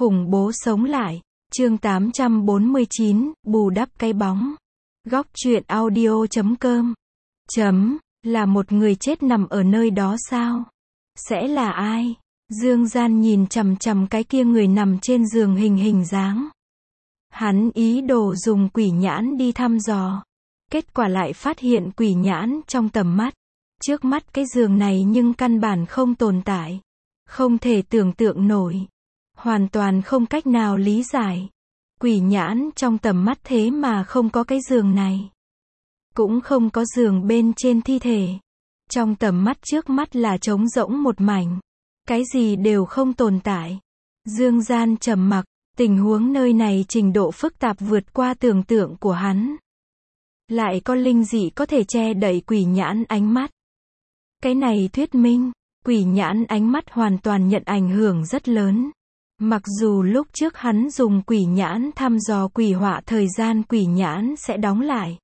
Khủng bố sống lại. Chương 849, bù đắp cái bóng. Góc truyện audio.com. Là một người chết nằm ở nơi đó sao? Sẽ là ai? Dương Gian nhìn chằm chằm cái kia người nằm trên giường hình dáng. Hắn ý đồ dùng quỷ nhãn đi thăm dò. Kết quả lại phát hiện quỷ nhãn trong tầm mắt. Trước mắt cái giường này nhưng căn bản không tồn tại. Không thể tưởng tượng nổi. Hoàn toàn không cách nào lý giải. Quỷ nhãn trong tầm mắt thế mà không có cái giường này. Cũng không có giường bên trên thi thể. Trong tầm mắt trước mắt là trống rỗng một mảnh. Cái gì đều không tồn tại. Dương Gian trầm mặc, tình huống nơi này trình độ phức tạp vượt qua tưởng tượng của hắn. Lại có linh dị có thể che đậy quỷ nhãn ánh mắt. Cái này thuyết minh, quỷ nhãn ánh mắt hoàn toàn nhận ảnh hưởng rất lớn. Mặc dù lúc trước hắn dùng quỷ nhãn thăm dò quỷ họa thời gian quỷ nhãn sẽ đóng lại.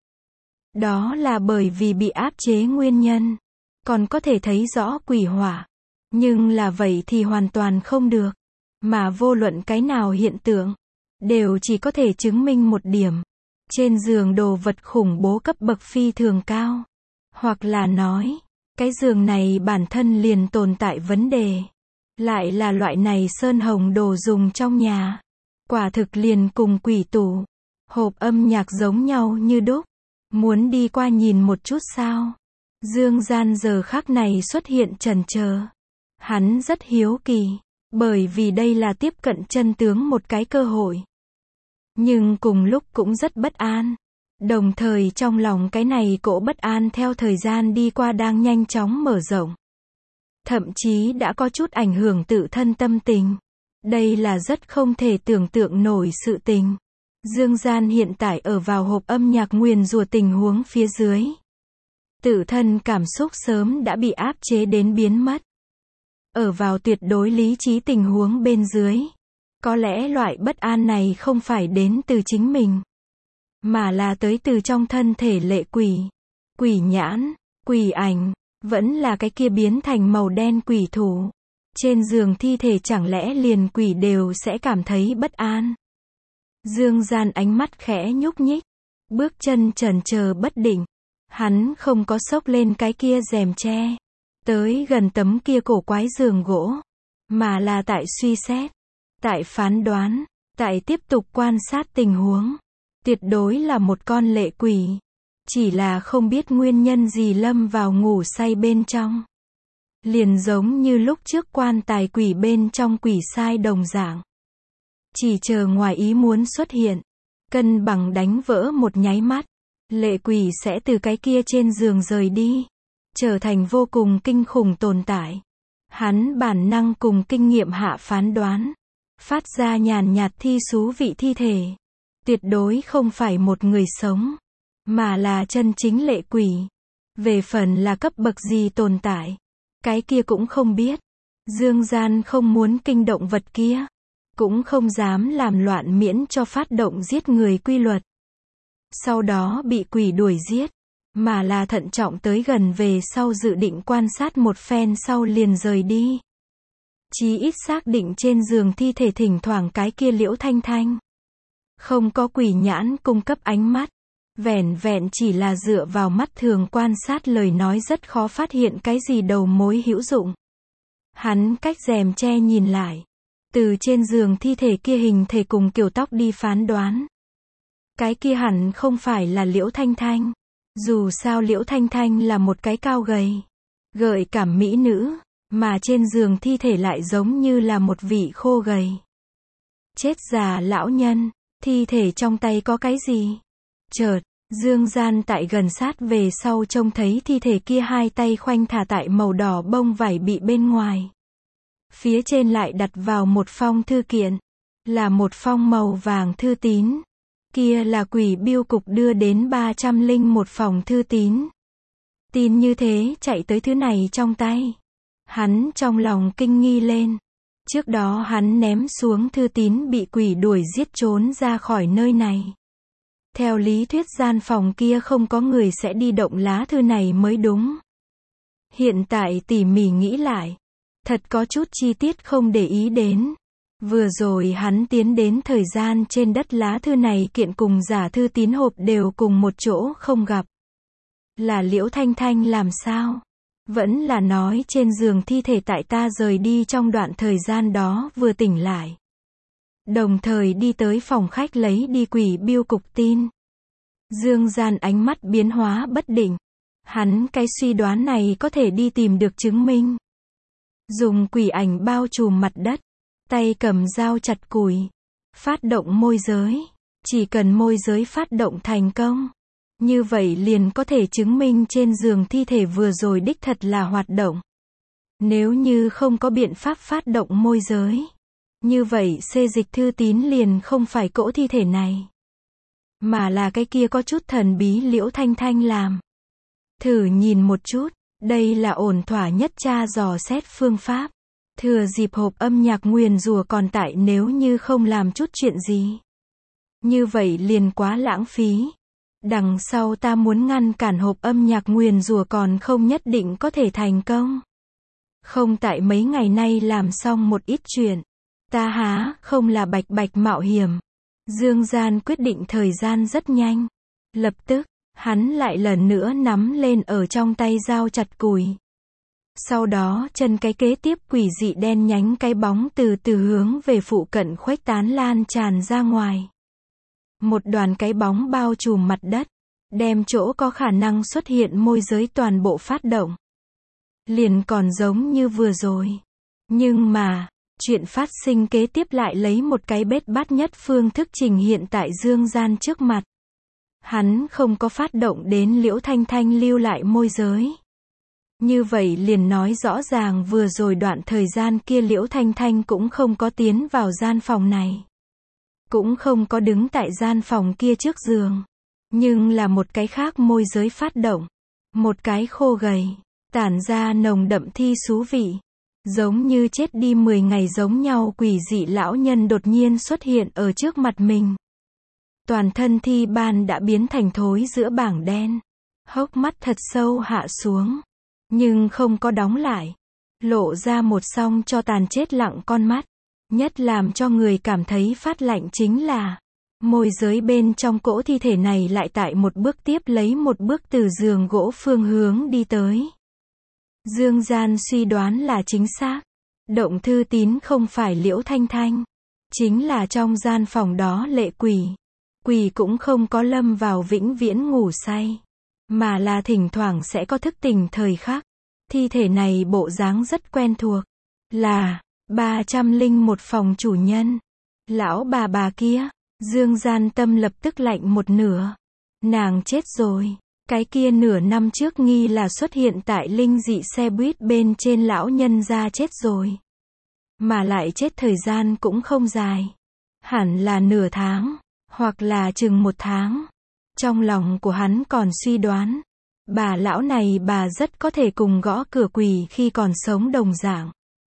Đó là bởi vì bị áp chế nguyên nhân. Còn có thể thấy rõ quỷ họa. Nhưng là vậy thì hoàn toàn không được. Mà vô luận cái nào hiện tượng, đều chỉ có thể chứng minh một điểm. Trên giường đồ vật khủng bố cấp bậc phi thường cao. Hoặc là nói, cái giường này bản thân liền tồn tại vấn đề. Lại là loại này sơn hồng đồ dùng trong nhà. Quả thực liền cùng quỷ tủ, hộp âm nhạc giống nhau như đúc. Muốn đi qua nhìn một chút sao? Dương Gian giờ khắc này xuất hiện chần chờ. Hắn rất hiếu kỳ, bởi vì đây là tiếp cận chân tướng một cái cơ hội. Nhưng cùng lúc cũng rất bất an. Đồng thời trong lòng cái này cỗ bất an theo thời gian đi qua đang nhanh chóng mở rộng. Thậm chí đã có chút ảnh hưởng tự thân tâm tình. Đây là rất không thể tưởng tượng nổi sự tình. Dương Gian hiện tại ở vào hộp âm nhạc nguyền rủa tình huống phía dưới. Tự thân cảm xúc sớm đã bị áp chế đến biến mất. Ở vào tuyệt đối lý trí tình huống bên dưới. Có lẽ loại bất an này không phải đến từ chính mình. Mà là tới từ trong thân thể lệ quỷ. Quỷ nhãn, quỷ ảnh. Vẫn là cái kia biến thành màu đen quỷ thủ. Trên giường thi thể chẳng lẽ liền quỷ đều sẽ cảm thấy bất an. Dương Gian ánh mắt khẽ nhúc nhích. Bước chân chần chờ bất định. Hắn không có xốc lên cái kia rèm tre. Tới gần tấm kia cổ quái giường gỗ. Mà là tại suy xét. Tại phán đoán. Tại tiếp tục quan sát tình huống. Tuyệt đối là một con lệ quỷ. Chỉ là không biết nguyên nhân gì lâm vào ngủ say bên trong. Liền giống như lúc trước quan tài quỷ bên trong quỷ sai đồng dạng. Chỉ chờ ngoài ý muốn xuất hiện. Cân bằng đánh vỡ một nháy mắt. Lệ quỷ sẽ từ cái kia trên giường rời đi. Trở thành vô cùng kinh khủng tồn tại. Hắn bản năng cùng kinh nghiệm hạ phán đoán. Phát ra nhàn nhạt thi xú vị thi thể. Tuyệt đối không phải một người sống. Mà là chân chính lệ quỷ. Về phần là cấp bậc gì tồn tại. Cái kia cũng không biết. Dương Gian không muốn kinh động vật kia. Cũng không dám làm loạn miễn cho phát động giết người quy luật. Sau đó bị quỷ đuổi giết. Mà là thận trọng tới gần về sau dự định quan sát một phen sau liền rời đi. Chí ít xác định trên giường thi thể thỉnh thoảng cái kia Liễu Thanh Thanh. Không có quỷ nhãn cung cấp ánh mắt. Vẻn vẹn chỉ là dựa vào mắt thường quan sát lời nói rất khó phát hiện cái gì đầu mối hữu dụng. Hắn cách rèm che nhìn lại. Từ trên giường thi thể kia hình thể cùng kiểu tóc đi phán đoán. Cái kia hẳn không phải là Liễu Thanh Thanh. Dù sao Liễu Thanh Thanh là một cái cao gầy, gợi cảm mỹ nữ. Mà trên giường thi thể lại giống như là một vị khô gầy. Chết già lão nhân. Thi thể trong tay có cái gì? Chợt, Dương Gian tại gần sát về sau trông thấy thi thể kia hai tay khoanh thả tại màu đỏ bông vải bị bên ngoài. Phía trên lại đặt vào một phong thư kiện. Là một phong màu vàng thư tín. Kia là quỷ biêu cục đưa đến 301 phòng thư tín. Tin như thế chạy tới thứ này trong tay. Hắn trong lòng kinh nghi lên. Trước đó hắn ném xuống thư tín bị quỷ đuổi giết trốn ra khỏi nơi này. Theo lý thuyết gian phòng kia không có người sẽ đi động lá thư này mới đúng. Hiện tại tỉ mỉ nghĩ lại. Thật có chút chi tiết không để ý đến. Vừa rồi hắn tiến đến thời gian trên đất lá thư này kiện cùng giả thư tín hộp đều cùng một chỗ không gặp. Là Liễu Thanh Thanh làm sao? Vẫn là nói trên giường thi thể tại ta rời đi trong đoạn thời gian đó vừa tỉnh lại. Đồng thời đi tới phòng khách lấy đi quỷ biêu cục tin. Dương Gian ánh mắt biến hóa bất định. Hắn cái suy đoán này có thể đi tìm được chứng minh. Dùng quỷ ảnh bao trùm mặt đất. Tay cầm dao chặt củi. Phát động môi giới. Chỉ cần môi giới phát động thành công. Như vậy liền có thể chứng minh trên giường thi thể vừa rồi đích thật là hoạt động. Nếu như không có biện pháp phát động môi giới. Như vậy xê dịch thư tín liền không phải cỗ thi thể này. Mà là cái kia có chút thần bí Liễu Thanh Thanh làm. Thử nhìn một chút. Đây là ổn thỏa nhất tra dò xét phương pháp. Thừa dịp hộp âm nhạc nguyền rủa còn tại nếu như không làm chút chuyện gì. Như vậy liền quá lãng phí. Đằng sau ta muốn ngăn cản hộp âm nhạc nguyền rủa còn không nhất định có thể thành công. Không tại mấy ngày nay làm xong một ít chuyện. Ta há không là bạch bạch mạo hiểm. Dương Gian quyết định thời gian rất nhanh. Lập tức, hắn lại lần nữa nắm lên ở trong tay dao chặt củi. Sau đó chân cái kế tiếp quỷ dị đen nhánh cái bóng từ từ hướng về phụ cận khuếch tán lan tràn ra ngoài. Một đoàn cái bóng bao trùm mặt đất, đem chỗ có khả năng xuất hiện môi giới toàn bộ phát động. Liền còn giống như vừa rồi. Nhưng mà, chuyện phát sinh kế tiếp lại lấy một cái bết bát nhất phương thức trình hiện tại Dương Gian trước mặt. Hắn không có phát động đến Liễu Thanh Thanh lưu lại môi giới. Như vậy liền nói rõ ràng vừa rồi đoạn thời gian kia Liễu Thanh Thanh cũng không có tiến vào gian phòng này. Cũng không có đứng tại gian phòng kia trước giường. Nhưng là một cái khác môi giới phát động. Một cái khô gầy, tản ra nồng đậm thi xú vị. Giống như chết đi 10 ngày giống nhau quỷ dị lão nhân đột nhiên xuất hiện ở trước mặt mình. Toàn thân thi ban đã biến thành thối giữa bảng đen. Hốc mắt thật sâu hạ xuống. Nhưng không có đóng lại. Lộ ra một song cho tàn chết lặng con mắt. Nhất làm cho người cảm thấy phát lạnh chính là môi giới bên trong cỗ thi thể này lại tại một bước tiếp lấy một bước từ giường gỗ phương hướng đi tới. Dương Gian suy đoán là chính xác. Động thư tín không phải Liễu Thanh Thanh. Chính là trong gian phòng đó lệ quỷ. Quỷ cũng không có lâm vào vĩnh viễn ngủ say. Mà là thỉnh thoảng sẽ có thức tỉnh thời khắc. Thi thể này bộ dáng rất quen thuộc. Là 301 phòng chủ nhân. Lão bà kia. Dương Gian tâm lập tức lạnh một nửa. Nàng chết rồi. Cái kia nửa năm trước nghi là xuất hiện tại linh dị xe buýt bên trên lão nhân gia chết rồi. Mà lại chết thời gian cũng không dài. Hẳn là nửa tháng. Hoặc là chừng 1 tháng. Trong lòng của hắn còn suy đoán. Bà lão này bà rất có thể cùng gõ cửa quỷ khi còn sống đồng dạng.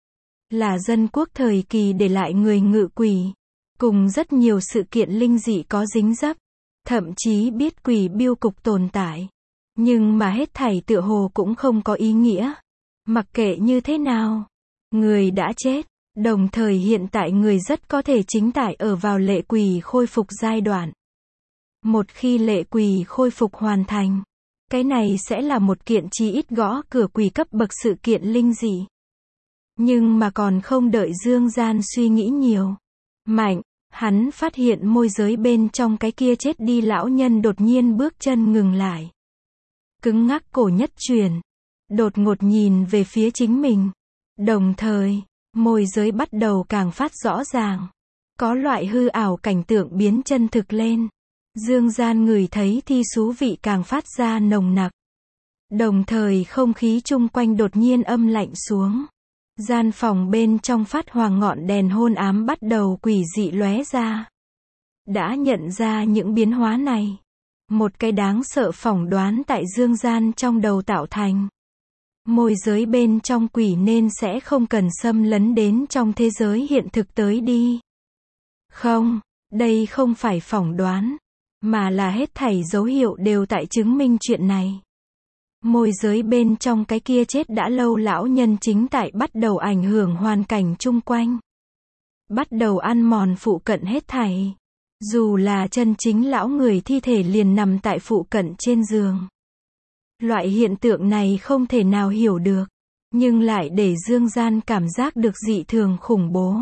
Là dân quốc thời kỳ để lại người ngự quỷ. Cùng rất nhiều sự kiện linh dị có dính dấp. Thậm chí biết quỷ biêu cục tồn tại. Nhưng mà hết thảy tựa hồ cũng không có ý nghĩa. Mặc kệ như thế nào. Người đã chết. Đồng thời hiện tại người rất có thể chính tại ở vào lệ quỷ khôi phục giai đoạn. Một khi lệ quỷ khôi phục hoàn thành. Cái này sẽ là một kiện chí ít gõ cửa quỷ cấp bậc sự kiện linh dị. Nhưng mà còn không đợi Dương Gian suy nghĩ nhiều. Mạnh, hắn phát hiện môi giới bên trong cái kia chết đi lão nhân đột nhiên bước chân ngừng lại. Cứng ngắc cổ nhất chuyển. Đột ngột nhìn về phía chính mình. Đồng thời, môi giới bắt đầu càng phát rõ ràng. Có loại hư ảo cảnh tượng biến chân thực lên. Dương Gian ngửi thấy thi xú vị càng phát ra nồng nặc. Đồng thời không khí chung quanh đột nhiên âm lạnh xuống. Gian phòng bên trong phát hoàng ngọn đèn hôn ám bắt đầu quỷ dị lóe ra. Đã nhận ra những biến hóa này. Một cái đáng sợ phỏng đoán tại Dương Gian trong đầu tạo thành. Môi giới bên trong quỷ nên sẽ không cần xâm lấn đến trong thế giới hiện thực tới đi. Không, đây không phải phỏng đoán. Mà là hết thảy dấu hiệu đều tại chứng minh chuyện này. Môi giới bên trong cái kia chết đã lâu lão nhân chính tại bắt đầu ảnh hưởng hoàn cảnh chung quanh. bắt đầu ăn mòn phụ cận hết thảy. Dù là chân chính lão người thi thể liền nằm tại phụ cận trên giường. Loại hiện tượng này không thể nào hiểu được, nhưng lại để Dương Gian cảm giác được dị thường khủng bố.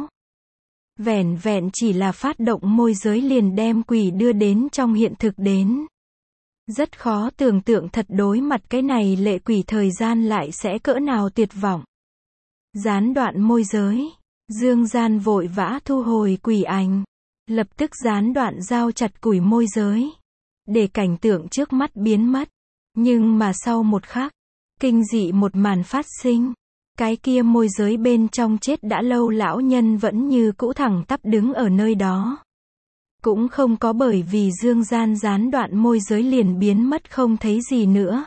Vẻn vẹn chỉ là phát động môi giới liền đem quỷ đưa đến trong hiện thực đến. Rất khó tưởng tượng thật đối mặt cái này lệ quỷ thời gian lại sẽ cỡ nào tuyệt vọng. Gián đoạn môi giới, Dương Gian vội vã thu hồi quỷ ảnh, lập tức gián đoạn giao chặt củi môi giới, để cảnh tượng trước mắt biến mất. Nhưng mà sau một khắc, kinh dị một màn phát sinh. Cái kia môi giới bên trong chết đã lâu lão nhân vẫn như cũ thẳng tắp đứng ở nơi đó. Cũng không có bởi vì Dương Gian gián đoạn môi giới liền biến mất không thấy gì nữa.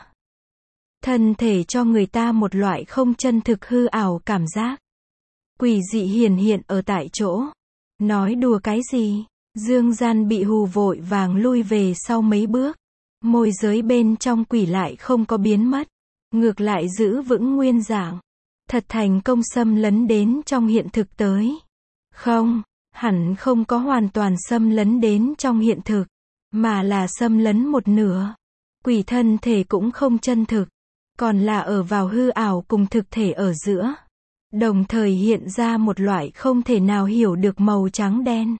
Thân thể cho người ta một loại không chân thực hư ảo cảm giác. Quỷ dị hiển hiện ở tại chỗ. Nói đùa cái gì? Dương Gian bị hù vội vàng lui về sau mấy bước. Môi giới bên trong quỷ lại không có biến mất. Ngược lại giữ vững nguyên dạng. Thật thành công xâm lấn đến trong hiện thực tới. Không, hẳn không có hoàn toàn xâm lấn đến trong hiện thực, mà là xâm lấn một nửa. Quỷ thân thể cũng không chân thực, còn là ở vào hư ảo cùng thực thể ở giữa. Đồng thời hiện ra một loại không thể nào hiểu được màu trắng đen.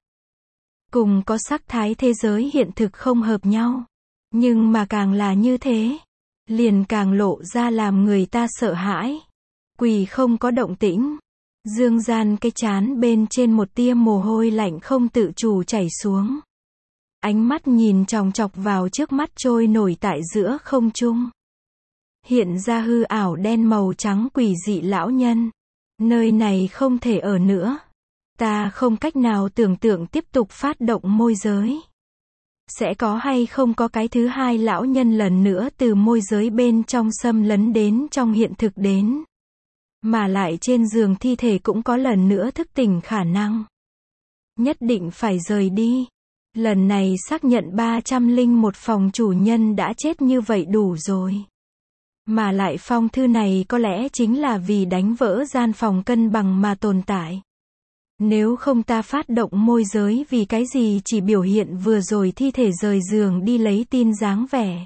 Cùng có sắc thái thế giới hiện thực không hợp nhau. Nhưng mà càng là như thế, liền càng lộ ra làm người ta sợ hãi. Quỷ không có động tĩnh. Dương Gian cái trán bên trên một tia mồ hôi lạnh không tự chủ chảy xuống. Ánh mắt nhìn chòng chọc vào trước mắt trôi nổi tại giữa không trung. Hiện ra hư ảo đen màu trắng quỷ dị lão nhân. Nơi này không thể ở nữa. Ta không cách nào tưởng tượng tiếp tục phát động môi giới. Sẽ có hay không có cái thứ hai lão nhân lần nữa từ môi giới bên trong xâm lấn đến trong hiện thực đến. Mà lại trên giường thi thể cũng có lần nữa thức tỉnh khả năng. Nhất định phải rời đi. Lần này xác nhận 301 phòng chủ nhân đã chết như vậy đủ rồi. Mà lại phong thư này có lẽ chính là vì đánh vỡ gian phòng cân bằng mà tồn tại. Nếu không ta phát động môi giới vì cái gì chỉ biểu hiện vừa rồi thi thể rời giường đi lấy tin dáng vẻ.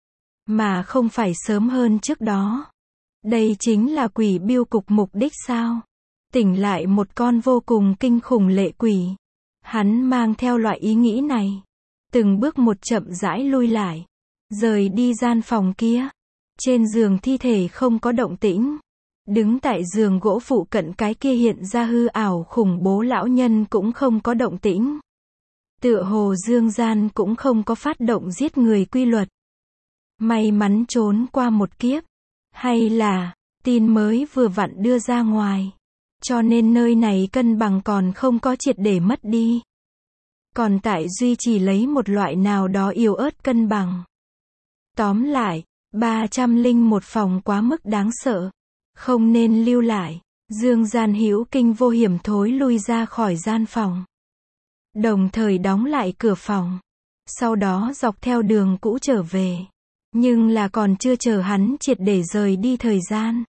Mà không phải sớm hơn trước đó. Đây chính là quỷ biêu cục mục đích sao? Tỉnh lại một con vô cùng kinh khủng lệ quỷ. Hắn mang theo loại ý nghĩ này. Từng bước một chậm rãi lui lại. Rời đi gian phòng kia. Trên giường thi thể không có động tĩnh. Đứng tại giường gỗ phụ cận cái kia hiện ra hư ảo khủng bố lão nhân cũng không có động tĩnh. Tựa hồ Dương Gian cũng không có phát động giết người quy luật. May mắn trốn qua một kiếp. Hay là, tin mới vừa vặn đưa ra ngoài. Cho nên nơi này cân bằng còn không có triệt để mất đi. Còn tại duy trì lấy một loại nào đó yếu ớt cân bằng. Tóm lại, 301 phòng quá mức đáng sợ. Không nên lưu lại. Dương Gian hữu kinh vô hiểm thối lui ra khỏi gian phòng. Đồng thời đóng lại cửa phòng. Sau đó dọc theo đường cũ trở về. Nhưng là còn chưa chờ hắn triệt để rời đi thời gian.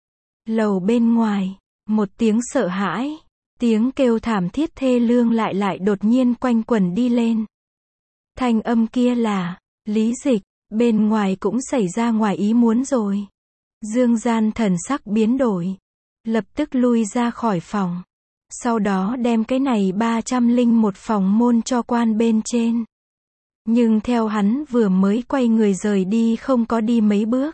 Lầu bên ngoài, một tiếng sợ hãi, tiếng kêu thảm thiết thê lương lại đột nhiên quanh quẩn đi lên. Thanh âm kia là, Lý Dịch, bên ngoài cũng xảy ra ngoài ý muốn rồi. Dương Gian thần sắc biến đổi, lập tức lui ra khỏi phòng. Sau đó đem cái này 301 phòng môn cho quan bên trên. Nhưng theo hắn vừa mới quay người rời đi không có đi mấy bước.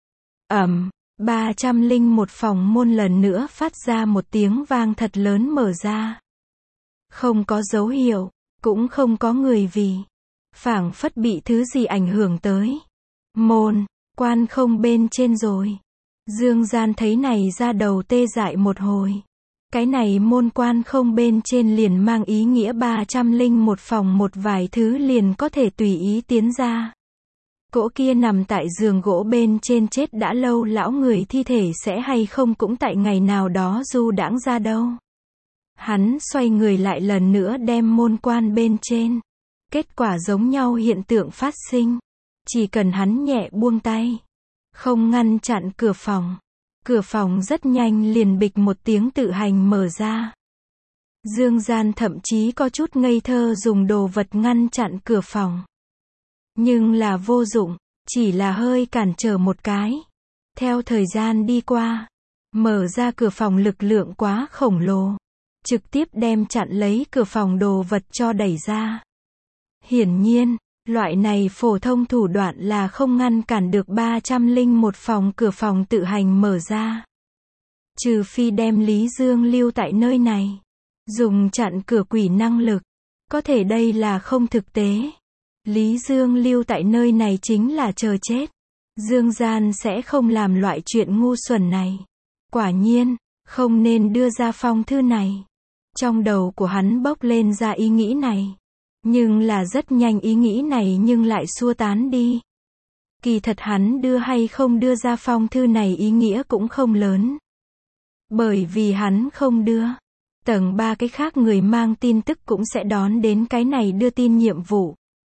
301 phòng môn lần nữa phát ra một tiếng vang thật lớn mở ra. Không có dấu hiệu, cũng không có người vì. Phảng phất bị thứ gì ảnh hưởng tới. Môn, quan không bên trên rồi. Dương Gian thấy này ra đầu tê dại một hồi. Cái này môn quan không bên trên liền mang ý nghĩa 301 phòng một vài thứ liền có thể tùy ý tiến ra. Cỗ kia nằm tại giường gỗ bên trên chết đã lâu lão người thi thể sẽ hay không cũng tại ngày nào đó du đãng ra đâu. Hắn xoay người lại lần nữa đem môn quan bên trên. Kết quả giống nhau hiện tượng phát sinh. Chỉ cần hắn nhẹ buông tay. Không ngăn chặn cửa phòng. Cửa phòng rất nhanh liền bịch một tiếng tự hành mở ra. Dương Gian thậm chí có chút ngây thơ dùng đồ vật ngăn chặn cửa phòng. Nhưng là vô dụng, chỉ là hơi cản trở một cái. Theo thời gian đi qua, mở ra cửa phòng lực lượng quá khổng lồ, trực tiếp đem chặn lấy cửa phòng đồ vật cho đẩy ra. Hiển nhiên, loại này phổ thông thủ đoạn là không ngăn cản được 301 phòng cửa phòng tự hành mở ra. Trừ phi đem Lý Dương lưu tại nơi này, dùng chặn cửa quỷ năng lực, có thể đây là không thực tế. Lý Dương lưu tại nơi này chính là chờ chết. Dương Gian sẽ không làm loại chuyện ngu xuẩn này. Quả nhiên, không nên đưa ra phong thư này. Trong đầu của hắn bốc lên ra ý nghĩ này. Nhưng là rất nhanh ý nghĩ này nhưng lại xua tán đi. Kỳ thật hắn đưa hay không đưa ra phong thư này ý nghĩa cũng không lớn. Bởi vì hắn không đưa, tầng 3 cái khác người mang tin tức cũng sẽ đón đến cái này đưa tin nhiệm vụ.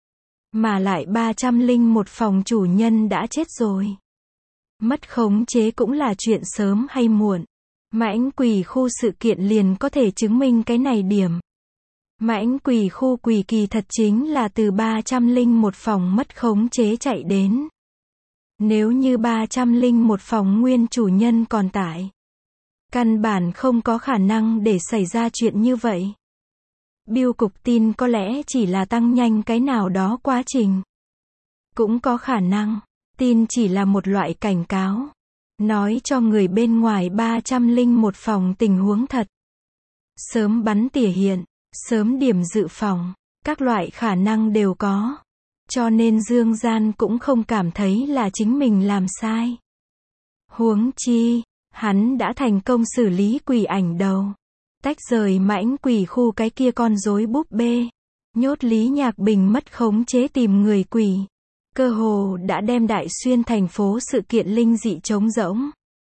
Mà lại 301 phòng chủ nhân đã chết rồi. Mất khống chế cũng là chuyện sớm hay muộn. Mãnh quỷ khu sự kiện liền có thể chứng minh cái này điểm. Mãnh quỷ khu quỷ kỳ thật chính là từ 301 phòng mất khống chế chạy đến. Nếu như 301 phòng nguyên chủ nhân còn tại, căn bản không có khả năng để xảy ra chuyện như vậy. Biêu cục tin có lẽ chỉ là tăng nhanh cái nào đó quá trình. Cũng có khả năng, tin chỉ là một loại cảnh cáo. Nói cho người bên ngoài 301 phòng tình huống thật. Sớm bắn tỉa hiện, sớm điểm dự phòng, các loại khả năng đều có. Cho nên Dương Gian cũng không cảm thấy là chính mình làm sai. Huống chi, hắn đã thành công xử lý quỷ ảnh đầu. Tách rời mãnh quỷ khu cái kia con rối búp bê. Nhốt Lý Nhạc Bình mất khống chế tìm người quỷ. Cơ hồ đã đem Đại Xuyên thành phố sự kiện linh dị trống rỗng.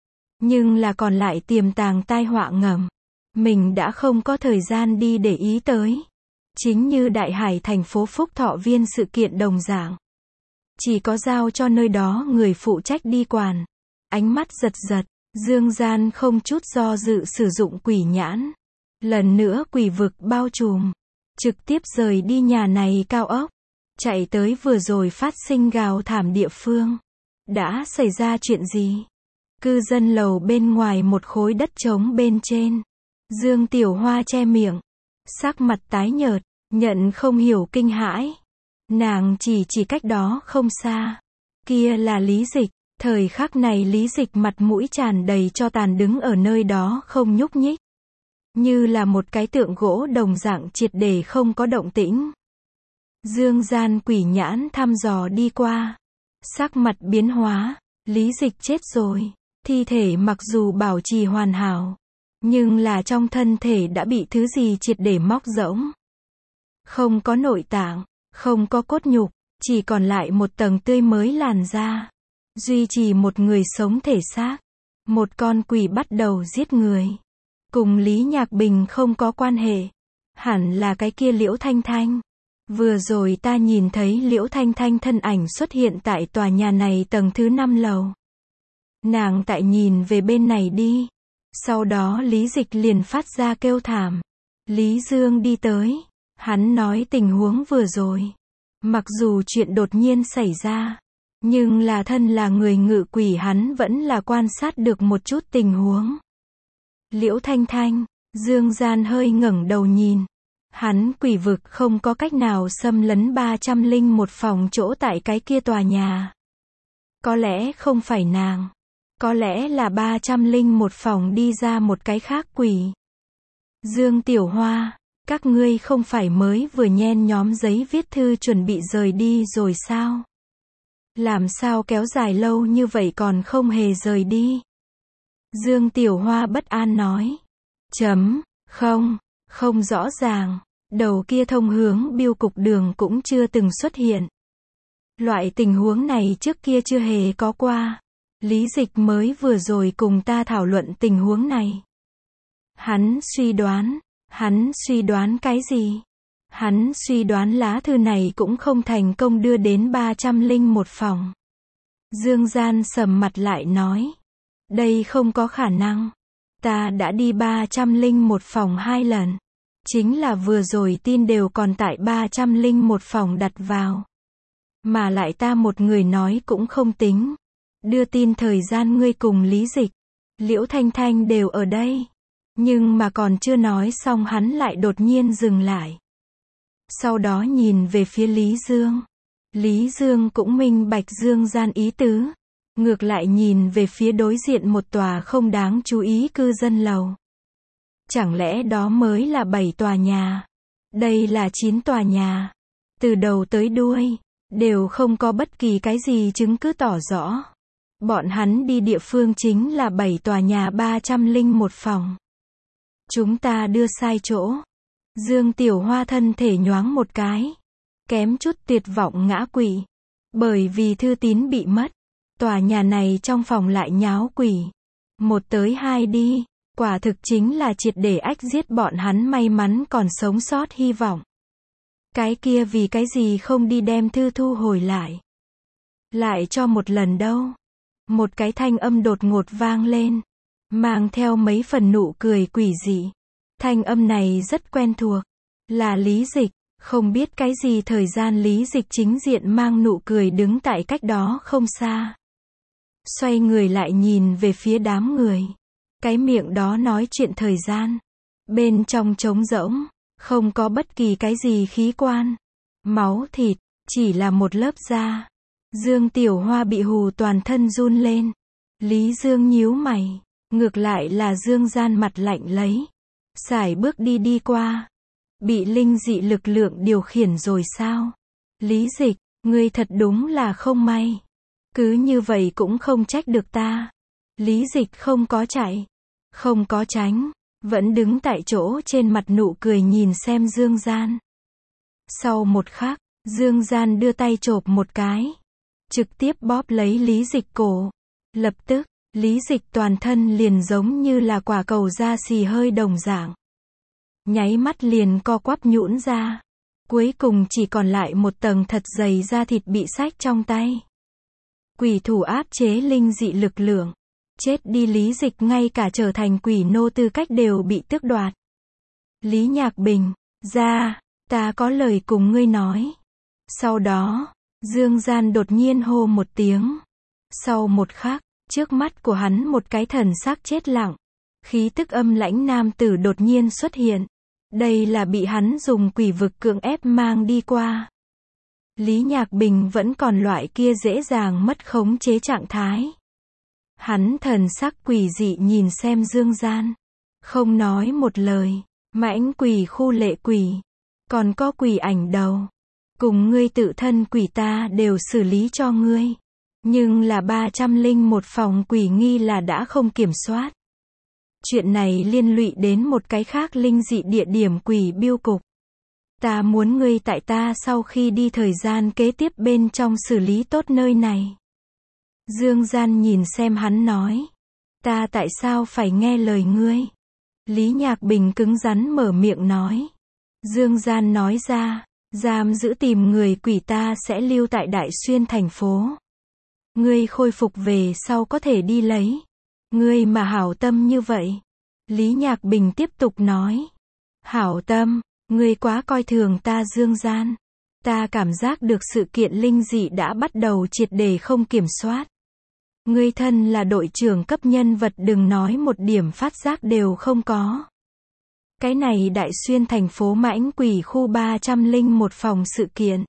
Nhưng là còn lại tiềm tàng tai họa ngầm. Mình đã không có thời gian đi để ý tới. Chính như Đại Hải thành phố Phúc Thọ Viên sự kiện đồng dạng. Chỉ có giao cho nơi đó người phụ trách đi quản. Ánh mắt giật giật, Dương Gian không chút do dự sử dụng quỷ nhãn. Lần nữa quỷ vực bao trùm. Trực tiếp rời đi nhà này cao ốc. Chạy tới vừa rồi phát sinh gào thảm địa phương. Đã xảy ra chuyện gì? Cư dân lầu bên ngoài một khối đất trống bên trên. Dương Tiểu Hoa che miệng. Sắc mặt tái nhợt, nhận không hiểu kinh hãi. Nàng chỉ cách đó không xa. Kia là Lý Dịch. Thời khắc này Lý Dịch mặt mũi tràn đầy cho tàn đứng ở nơi đó không nhúc nhích. Như là một cái tượng gỗ đồng dạng triệt để không có động tĩnh. Dương Gian quỷ nhãn thăm dò đi qua. Sắc mặt biến hóa. Lý Dịch chết rồi. Thi thể mặc dù bảo trì hoàn hảo. Nhưng là trong thân thể đã bị thứ gì triệt để móc rỗng. Không có nội tạng. Không có cốt nhục. Chỉ còn lại một tầng tươi mới làn da. Duy trì một người sống thể xác. Một con quỷ bắt đầu giết người. Cùng Lý Nhạc Bình không có quan hệ. Hẳn là cái kia Liễu Thanh Thanh. Vừa rồi ta nhìn thấy Liễu Thanh Thanh thân ảnh xuất hiện tại tòa nhà này tầng thứ 5 lầu. Nàng tại nhìn về bên này đi. Sau đó Lý Dịch liền phát ra kêu thảm. Lý Dương đi tới. Hắn nói tình huống vừa rồi. Mặc dù chuyện đột nhiên xảy ra. Nhưng là thân là người ngự quỷ hắn vẫn là quan sát được một chút tình huống. Liễu Thanh Thanh, Dương Gian hơi ngẩng đầu nhìn. Hắn quỷ vực không có cách nào xâm lấn 301 phòng chỗ tại cái kia tòa nhà. Có lẽ không phải nàng. Có lẽ là 301 phòng đi ra một cái khác quỷ. Dương Tiểu Hoa, các ngươi không phải mới vừa nhen nhóm giấy viết thư chuẩn bị rời đi rồi sao? Làm sao kéo dài lâu như vậy còn không hề rời đi? Dương Tiểu Hoa bất an nói. Không rõ ràng. Đầu kia thông hướng biêu cục đường cũng chưa từng xuất hiện. Loại tình huống này trước kia chưa hề có qua. Lý Dịch mới vừa rồi cùng ta thảo luận tình huống này. Hắn suy đoán cái gì? Hắn suy đoán lá thư này cũng không thành công đưa đến 301 phòng. Dương Gian sầm mặt lại nói. Đây không có khả năng. Ta đã đi 301 phòng 2 lần. Chính là vừa rồi tin đều còn tại 301 phòng đặt vào. Mà lại ta một người nói cũng không tính. Đưa tin thời gian ngươi cùng Lý Dịch, Liễu Thanh Thanh đều ở đây. Nhưng mà còn chưa nói xong hắn lại đột nhiên dừng lại. Sau đó nhìn về phía Lý Dương. Lý Dương cũng minh bạch Dương Gian ý tứ. Ngược lại nhìn về phía đối diện một tòa không đáng chú ý cư dân lầu. Chẳng lẽ đó mới là 7 tòa nhà? Đây là 9 tòa nhà. Từ đầu tới đuôi, đều không có bất kỳ cái gì chứng cứ tỏ rõ. Bọn hắn đi địa phương chính là 7 tòa nhà 301 phòng. Chúng ta đưa sai chỗ. Dương Tiểu Hoa thân thể nhoáng một cái. Kém chút tuyệt vọng ngã quỵ. Bởi vì thư tín bị mất. Tòa nhà này trong phòng lại nháo quỷ. 1 tới 2 đi. Quả thực chính là triệt để ách giết bọn hắn may mắn còn sống sót hy vọng. Cái kia vì cái gì không đi đem thư thu hồi lại. Lại cho một lần đâu. Một cái thanh âm đột ngột vang lên. Mang theo mấy phần nụ cười quỷ dị. Thanh âm này rất quen thuộc. Là Lý Dịch. Không biết cái gì thời gian Lý Dịch chính diện mang nụ cười đứng tại cách đó không xa. Xoay người lại nhìn về phía đám người. Cái miệng đó nói chuyện thời gian. Bên trong trống rỗng. Không có bất kỳ cái gì khí quan. Máu thịt. Chỉ là một lớp da. Dương Tiểu Hoa bị hù toàn thân run lên. Lý Dương nhíu mày. Ngược lại là Dương Gian mặt lạnh lấy. Sải bước đi qua. Bị linh dị lực lượng điều khiển rồi sao? Lý Dịch, ngươi thật đúng là không may. Cứ như vậy cũng không trách được ta. Lý Dịch không có chạy. Không có tránh. Vẫn đứng tại chỗ trên mặt nụ cười nhìn xem Dương Gian. Sau một khắc, Dương Gian đưa tay chộp một cái. Trực tiếp bóp lấy Lý Dịch cổ. Lập tức, Lý Dịch toàn thân liền giống như là quả cầu da xì hơi đồng dạng. Nháy mắt liền co quắp nhũn ra. Cuối cùng chỉ còn lại một tầng thật dày da thịt bị xách trong tay. Quỷ thủ áp chế linh dị lực lượng. Chết đi Lý Dịch ngay cả trở thành quỷ nô tư cách đều bị tước đoạt. Lý Nhạc Bình, ra, ta có lời cùng ngươi nói. Sau đó, Dương Gian đột nhiên hô một tiếng. Sau một khắc, trước mắt của hắn một cái thần sắc chết lặng. Khí tức âm lãnh nam tử đột nhiên xuất hiện. Đây là bị hắn dùng quỷ vực cưỡng ép mang đi qua. Lý Nhạc Bình vẫn còn loại kia dễ dàng mất khống chế trạng thái. Hắn thần sắc quỷ dị nhìn xem Dương Gian. Không nói một lời. Mãnh quỷ khu lệ quỷ. Còn có quỷ ảnh đầu. Cùng ngươi tự thân quỷ ta đều xử lý cho ngươi. Nhưng là 301 phòng quỷ nghi là đã không kiểm soát. Chuyện này liên lụy đến một cái khác linh dị địa điểm quỷ biêu cục. Ta muốn ngươi tại ta sau khi đi thời gian kế tiếp bên trong xử lý tốt nơi này. Dương Gian nhìn xem hắn nói. Ta tại sao phải nghe lời ngươi? Lý Nhạc Bình cứng rắn mở miệng nói. Dương Gian nói ra. Giam giữ tìm người quỷ ta sẽ lưu tại Đại Xuyên thành phố. Ngươi khôi phục về sau có thể đi lấy. Ngươi mà hảo tâm như vậy. Lý Nhạc Bình tiếp tục nói. Hảo tâm, ngươi quá coi thường ta Dương Gian. Ta cảm giác được sự kiện linh dị đã bắt đầu triệt để không kiểm soát. Ngươi thân là đội trưởng cấp nhân vật đừng nói một điểm phát giác đều không có. Cái này Đại Xuyên thành phố mãnh quỷ khu 301 phòng sự kiện.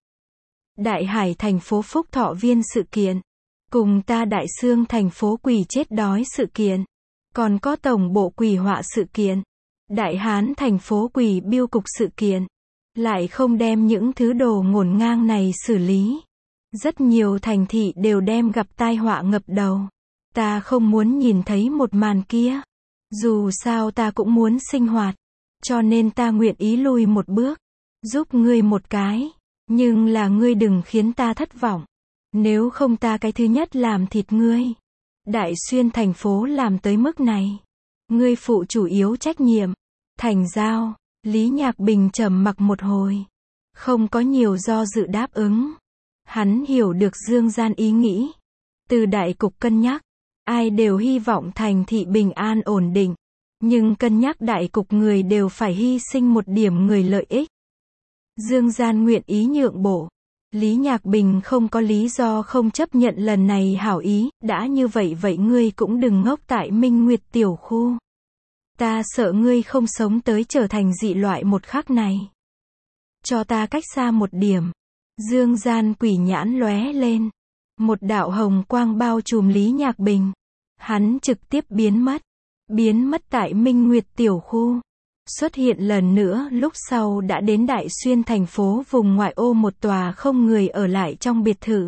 Đại Hải thành phố Phúc Thọ Viên sự kiện. Cùng ta Đại Xương thành phố quỷ chết đói sự kiện. Còn có tổng bộ quỷ họa sự kiện. Đại Hán thành phố quỷ biêu cục sự kiện. Lại không đem những thứ đồ ngổn ngang này xử lý. Rất nhiều thành thị đều đem gặp tai họa ngập đầu. Ta không muốn nhìn thấy một màn kia. Dù sao ta cũng muốn sinh hoạt. Cho nên ta nguyện ý lùi một bước. Giúp ngươi một cái. Nhưng là ngươi đừng khiến ta thất vọng. Nếu không ta cái thứ nhất làm thịt ngươi. Đại Xuyên thành phố làm tới mức này. Ngươi phụ chủ yếu trách nhiệm. Thành giao. Lý Nhạc Bình trầm mặc một hồi. Không có nhiều do dự đáp ứng. Hắn hiểu được Dương Gian ý nghĩ. Từ đại cục cân nhắc. Ai đều hy vọng thành thị bình an ổn định. Nhưng cân nhắc đại cục người đều phải hy sinh một điểm người lợi ích. Dương Gian nguyện ý nhượng bộ. Lý Nhạc Bình không có lý do không chấp nhận lần này hảo ý, đã như vậy vậy ngươi cũng đừng ngốc tại Minh Nguyệt tiểu khu. Ta sợ ngươi không sống tới trở thành dị loại một khắc này. Cho ta cách xa một điểm. Dương Gian quỷ nhãn lóe lên. Một đạo hồng quang bao trùm Lý Nhạc Bình. Hắn trực tiếp biến mất. Biến mất tại Minh Nguyệt tiểu khu. Xuất hiện lần nữa lúc sau đã đến Đại Xuyên thành phố vùng ngoại ô một tòa không người ở lại trong biệt thự.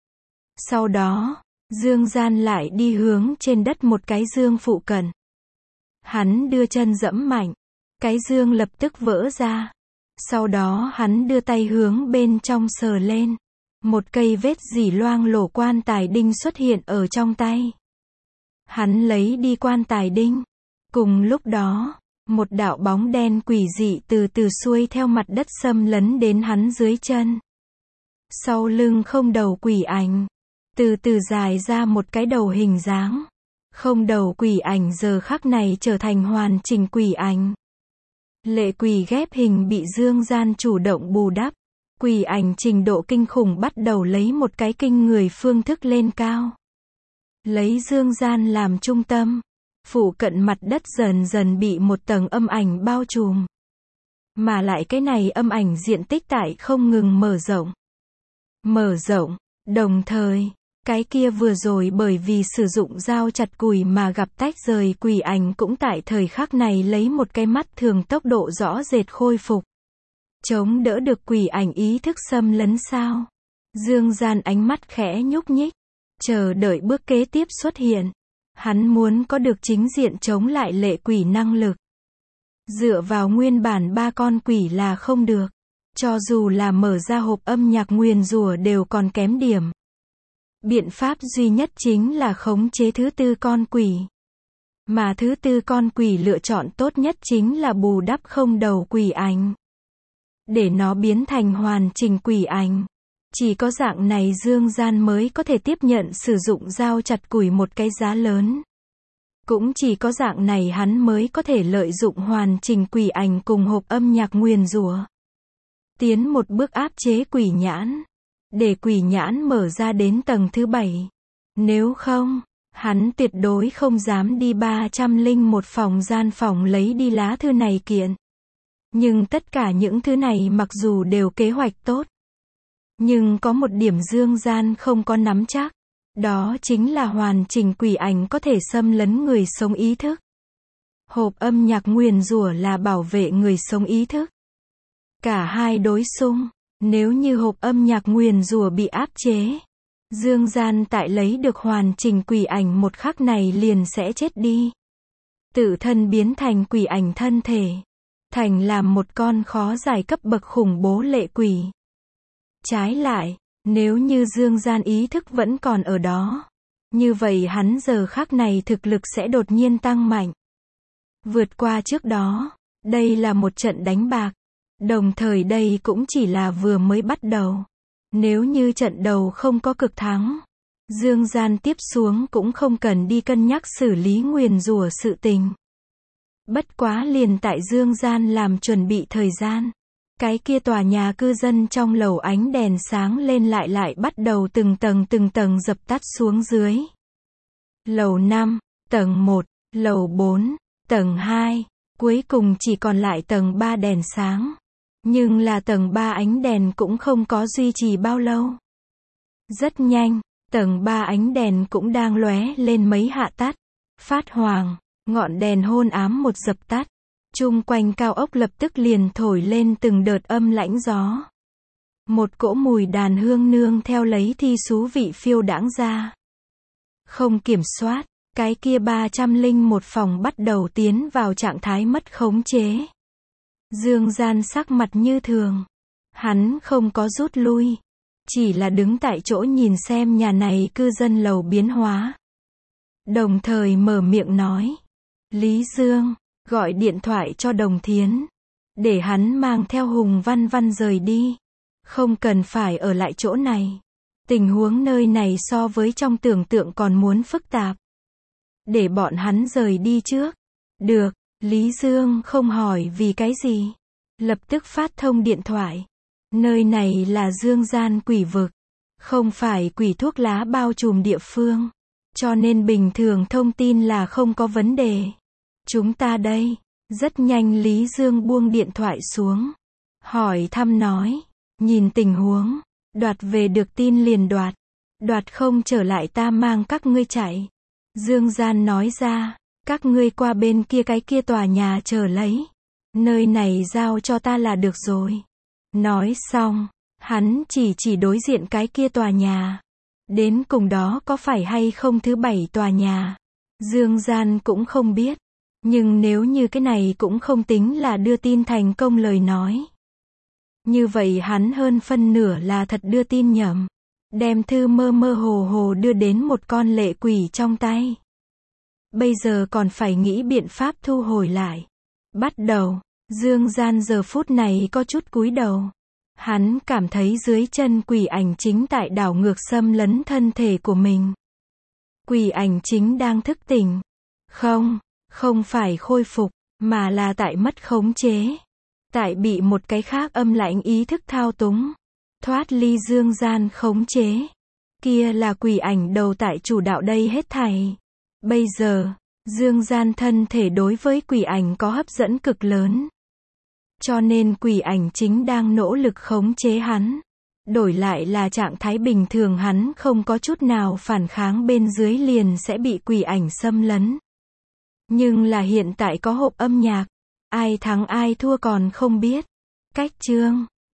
Sau đó, Dương Gian lại đi hướng trên đất một cái dương phụ cận. Hắn đưa chân giẫm mạnh. Cái dương lập tức vỡ ra. Sau đó hắn đưa tay hướng bên trong sờ lên. Một cây vết dỉ loang lổ quan tài đinh xuất hiện ở trong tay. Hắn lấy đi quan tài đinh. Cùng lúc đó, một đạo bóng đen quỷ dị từ từ xuôi theo mặt đất xâm lấn đến hắn dưới chân. Sau lưng không đầu quỷ ảnh, từ từ dài ra một cái đầu hình dáng. Không đầu quỷ ảnh giờ khắc này trở thành hoàn chỉnh quỷ ảnh. Lệ quỷ ghép hình bị Dương Gian chủ động bù đắp. Quỷ ảnh trình độ kinh khủng bắt đầu lấy một cái kinh người phương thức lên cao. Lấy Dương Gian làm trung tâm. Phụ cận mặt đất dần dần bị một tầng âm ảnh bao trùm. Mà lại cái này âm ảnh diện tích tại không ngừng mở rộng. Mở rộng, đồng thời, cái kia vừa rồi bởi vì sử dụng dao chặt củi mà gặp tách rời quỷ ảnh cũng tại thời khắc này lấy một cái mắt thường tốc độ rõ rệt khôi phục. Chống đỡ được quỷ ảnh ý thức xâm lấn sao? Dương Gian ánh mắt khẽ nhúc nhích, chờ đợi bước kế tiếp xuất hiện. Hắn muốn có được chính diện chống lại lệ quỷ năng lực. Dựa vào nguyên bản 3 con quỷ là không được. Cho dù là mở ra hộp âm nhạc nguyền rủa đều còn kém điểm. Biện pháp duy nhất chính là khống chế thứ 4 con quỷ. Mà thứ 4 con quỷ lựa chọn tốt nhất chính là bù đắp không đầu quỷ ảnh. Để nó biến thành hoàn chỉnh quỷ ảnh. Chỉ có dạng này Dương Gian mới có thể tiếp nhận sử dụng dao chặt củi một cái giá lớn. Cũng chỉ có dạng này hắn mới có thể lợi dụng hoàn chỉnh quỷ ảnh cùng hộp âm nhạc nguyền rủa. Tiến một bước áp chế quỷ nhãn. Để quỷ nhãn mở ra đến tầng thứ 7. Nếu không, hắn tuyệt đối không dám đi 301 phòng gian phòng lấy đi lá thư này kiện. Nhưng tất cả những thứ này mặc dù đều kế hoạch tốt. Nhưng có một điểm Dương Gian không có nắm chắc. Đó chính là hoàn chỉnh quỷ ảnh có thể xâm lấn người sống ý thức. Hộp âm nhạc nguyền rủa là bảo vệ người sống ý thức. Cả hai đối xung. Nếu như hộp âm nhạc nguyền rủa bị áp chế, Dương Gian tại lấy được hoàn chỉnh quỷ ảnh một khắc này liền sẽ chết đi. Tự thân biến thành quỷ ảnh thân thể. Thành làm một con khó giải cấp bậc khủng bố lệ quỷ. Trái lại, nếu như Dương Gian ý thức vẫn còn ở đó, như vậy hắn giờ khắc này thực lực sẽ đột nhiên tăng mạnh. Vượt qua trước đó, đây là một trận đánh bạc. Đồng thời đây cũng chỉ là vừa mới bắt đầu. Nếu như trận đầu không có cực thắng, Dương Gian tiếp xuống cũng không cần đi cân nhắc xử lý nguyền rủa sự tình. Bất quá liền tại Dương Gian làm chuẩn bị thời gian. Cái kia tòa nhà cư dân trong lầu ánh đèn sáng lên lại bắt đầu từng tầng dập tắt xuống dưới. Lầu 5, tầng 1, lầu 4, tầng 2, cuối cùng chỉ còn lại tầng 3 đèn sáng. Nhưng là tầng 3 ánh đèn cũng không có duy trì bao lâu. Rất nhanh, tầng 3 ánh đèn cũng đang lóe lên mấy hạ tắt. Phát hoàng, ngọn đèn hôn ám một dập tắt. Chung quanh cao ốc lập tức liền thổi lên từng đợt âm lãnh gió. Một cỗ mùi đàn hương nương theo lấy thi xú vị phiêu đãng ra. Không kiểm soát, cái kia 301 phòng bắt đầu tiến vào trạng thái mất khống chế. Dương Gian sắc mặt như thường. Hắn không có rút lui. Chỉ là đứng tại chỗ nhìn xem nhà này cư dân lầu biến hóa. Đồng thời mở miệng nói. Lý Dương, gọi điện thoại cho Đồng Thiến. Để hắn mang theo Hùng Văn Văn rời đi. Không cần phải ở lại chỗ này. Tình huống nơi này so với trong tưởng tượng còn muốn phức tạp. Để bọn hắn rời đi trước. Được, Lý Dương không hỏi vì cái gì. Lập tức phát thông điện thoại. Nơi này là dương gian quỷ vực. Không phải quỷ thuốc lá bao trùm địa phương. Cho nên bình thường thông tin là không có vấn đề. Chúng ta đây. Rất nhanh Lý Dương buông điện thoại xuống. Hỏi thăm nói. Nhìn tình huống. Đoạt về được tin liền đoạt. Đoạt không trở lại ta mang các ngươi chạy. Dương gian nói ra. Các ngươi qua bên kia cái kia tòa nhà chờ lấy. Nơi này giao cho ta là được rồi. Nói xong. Hắn chỉ đối diện cái kia tòa nhà. Đến cùng đó có phải hay không thứ 7 tòa nhà. Dương gian cũng không biết. Nhưng nếu như cái này cũng không tính là đưa tin thành công lời nói. Như vậy hắn hơn phân nửa là thật đưa tin nhầm. Đem thư mơ mơ hồ hồ đưa đến một con lệ quỷ trong tay. Bây giờ còn phải nghĩ biện pháp thu hồi lại. Bắt đầu, Dương gian giờ phút này có chút cúi đầu. Hắn cảm thấy dưới chân quỷ ảnh chính tại đảo ngược xâm lấn thân thể của mình. Quỷ ảnh chính đang thức tỉnh. Không phải khôi phục, mà là tại mất khống chế. Tại bị một cái khác âm lãnh ý thức thao túng. Thoát ly dương gian khống chế. Kia là quỷ ảnh đầu tại chủ đạo đây hết thảy. Bây giờ, dương gian thân thể đối với quỷ ảnh có hấp dẫn cực lớn. Cho nên quỷ ảnh chính đang nỗ lực khống chế hắn. Đổi lại là trạng thái bình thường hắn không có chút nào phản kháng bên dưới liền sẽ bị quỷ ảnh xâm lấn. Nhưng là hiện tại có hộp âm nhạc. Ai thắng ai thua còn không biết. Cách chương